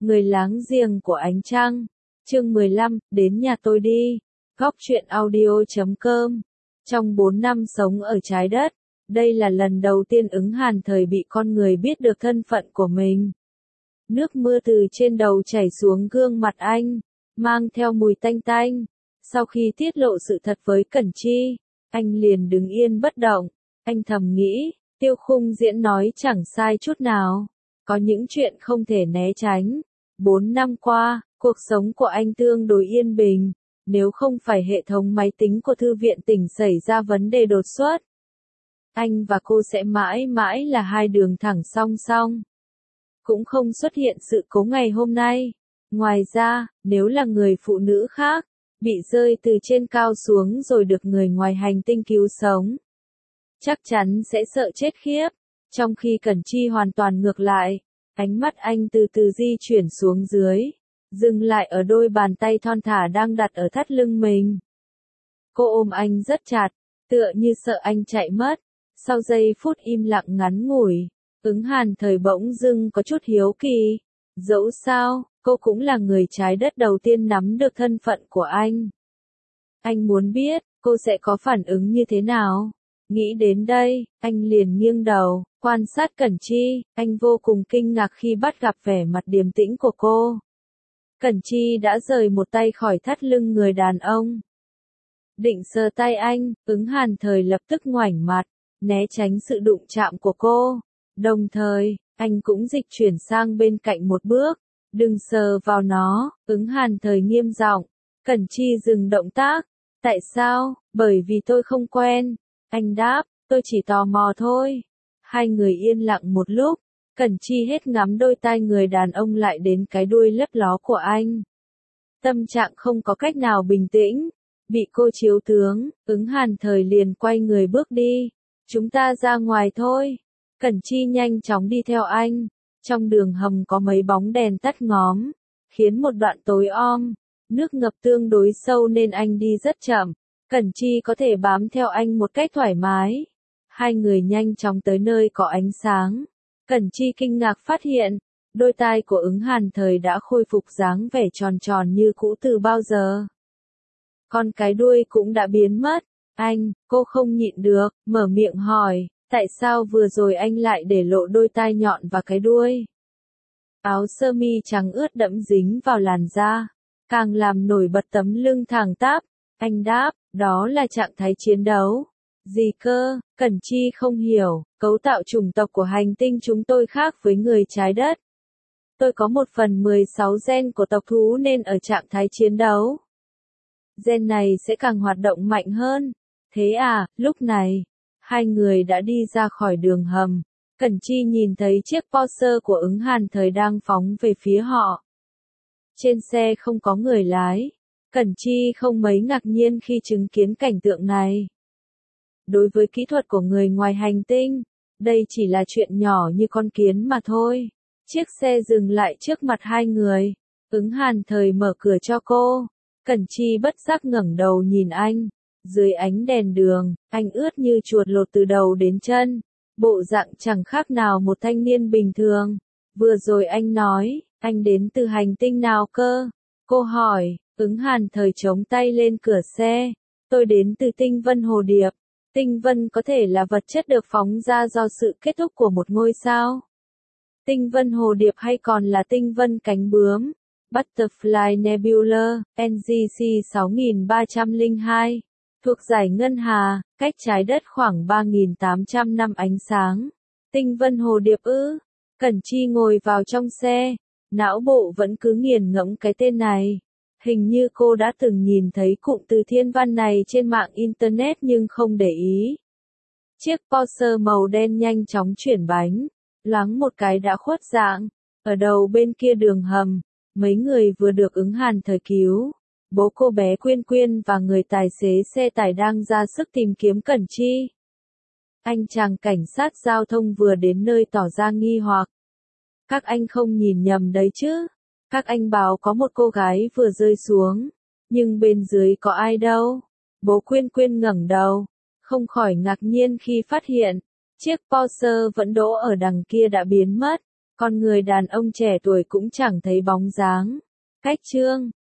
Người láng giềng của ánh trăng. Chương 15, đến nhà tôi đi. Góc truyện audio.com. Trong 4 năm sống ở trái đất, đây là lần đầu tiên Ứng Hàn Thời bị con người biết được thân phận của mình. Nước mưa từ trên đầu chảy xuống gương mặt anh, mang theo mùi tanh tanh. Sau khi tiết lộ sự thật với Cẩn Chi, anh liền đứng yên bất động. Anh thầm nghĩ, Tiêu Khung diễn nói chẳng sai chút nào. Có những chuyện không thể né tránh. 4 năm qua, cuộc sống của anh tương đối yên bình, nếu không phải hệ thống máy tính của thư viện tỉnh xảy ra vấn đề đột xuất. Anh và cô sẽ mãi mãi là hai đường thẳng song song. Cũng không xuất hiện sự cố ngày hôm nay. Ngoài ra, nếu là người phụ nữ khác, bị rơi từ trên cao xuống rồi được người ngoài hành tinh cứu sống, chắc chắn sẽ sợ chết khiếp. Trong khi Cẩn Chi hoàn toàn ngược lại, ánh mắt anh từ từ di chuyển xuống dưới, dừng lại ở đôi bàn tay thon thả đang đặt ở thắt lưng mình. Cô ôm anh rất chặt, tựa như sợ anh chạy mất. Sau giây phút im lặng ngắn ngủi, Ứng Hàn Thời bỗng dưng có chút hiếu kỳ. Dẫu sao, cô cũng là người trái đất đầu tiên nắm được thân phận của anh. Anh muốn biết, cô sẽ có phản ứng như thế nào. Nghĩ đến đây, anh liền nghiêng đầu, quan sát Cẩn Chi. Anh vô cùng kinh ngạc khi bắt gặp vẻ mặt điềm tĩnh của cô. Cẩn Chi đã rời một tay khỏi thắt lưng người đàn ông. Định sờ tay anh, Ứng Hàn Thời lập tức ngoảnh mặt, né tránh sự đụng chạm của cô. Đồng thời, anh cũng dịch chuyển sang bên cạnh một bước. Đừng sờ vào nó, Ứng Hàn Thời nghiêm giọng. Cẩn Chi dừng động tác. Tại sao? Bởi vì tôi không quen. Anh đáp, tôi chỉ tò mò thôi. Hai người yên lặng một lúc. Cẩn Chi hết ngắm đôi tai người đàn ông lại đến cái đuôi lấp ló của anh. Tâm trạng không có cách nào bình tĩnh. Bị cô chiếu tướng, Ứng Hàn Thời liền quay người bước đi. Chúng ta ra ngoài thôi. Cẩn Chi nhanh chóng đi theo anh. Trong đường hầm có mấy bóng đèn tắt ngóm, khiến một đoạn tối om. Nước ngập tương đối sâu nên anh đi rất chậm. Cẩn Chi có thể bám theo anh một cách thoải mái. Hai người nhanh chóng tới nơi có ánh sáng. Cẩn Chi kinh ngạc phát hiện, đôi tai của Ứng Hàn Thời đã khôi phục dáng vẻ tròn tròn như cũ từ bao giờ. Còn cái đuôi cũng đã biến mất. Cô không nhịn được, mở miệng hỏi, tại sao vừa rồi anh lại để lộ đôi tai nhọn và cái đuôi? Áo sơ mi trắng ướt đẫm dính vào làn da, càng làm nổi bật tấm lưng thẳng tắp. Anh đáp, đó là trạng thái chiến đấu. Gì cơ? Cẩn Chi không hiểu, cấu tạo chủng tộc của hành tinh chúng tôi khác với người trái đất. Tôi có 1/16 gen của tộc thú nên ở trạng thái chiến đấu. Gen này sẽ càng hoạt động mạnh hơn. Thế à, lúc này, hai người đã đi ra khỏi đường hầm. Cẩn Chi nhìn thấy chiếc Porsche của Ứng Hàn Thời đang phóng về phía họ. Trên xe không có người lái. Cẩn Chi không mấy ngạc nhiên khi chứng kiến cảnh tượng này. Đối với kỹ thuật của người ngoài hành tinh, đây chỉ là chuyện nhỏ như con kiến mà thôi. Chiếc xe dừng lại trước mặt hai người. Ứng Hàn Thời mở cửa cho cô. Cẩn Chi bất giác ngẩng đầu nhìn anh. Dưới ánh đèn đường, anh ướt như chuột lột từ đầu đến chân. Bộ dạng chẳng khác nào một thanh niên bình thường. Vừa rồi anh nói, anh đến từ hành tinh nào cơ? Cô hỏi. Ứng Hàn Thời chống tay lên cửa xe. Tôi đến từ tinh vân hồ điệp. Tinh vân có thể là vật chất được phóng ra do sự kết thúc của một ngôi sao. Tinh vân hồ điệp hay còn là tinh vân cánh bướm. Butterfly Nebula, NGC 6302. Thuộc giải ngân hà, cách trái đất khoảng 3.800 năm ánh sáng. Tinh vân hồ điệp ư? Cẩn Chi ngồi vào trong xe. Não bộ vẫn cứ nghiền ngẫm cái tên này. Hình như cô đã từng nhìn thấy cụm từ thiên văn này trên mạng Internet nhưng không để ý. Chiếc Porsche màu đen nhanh chóng chuyển bánh. Loáng một cái đã khuất dạng. Ở đầu bên kia đường hầm, mấy người vừa được Ứng Hàn Thời cứu. Bố cô bé Quyên Quyên và người tài xế xe tải đang ra sức tìm kiếm Cẩn Chi. Anh chàng cảnh sát giao thông vừa đến nơi tỏ ra nghi hoặc. Các anh không nhìn nhầm đấy chứ? Các anh bảo có một cô gái vừa rơi xuống. Nhưng bên dưới có ai đâu? Bố Quyên Quyên ngẩng đầu. Không khỏi ngạc nhiên khi phát hiện. Chiếc Porsche vẫn đỗ ở đằng kia đã biến mất. con người đàn ông trẻ tuổi cũng chẳng thấy bóng dáng. Cách chương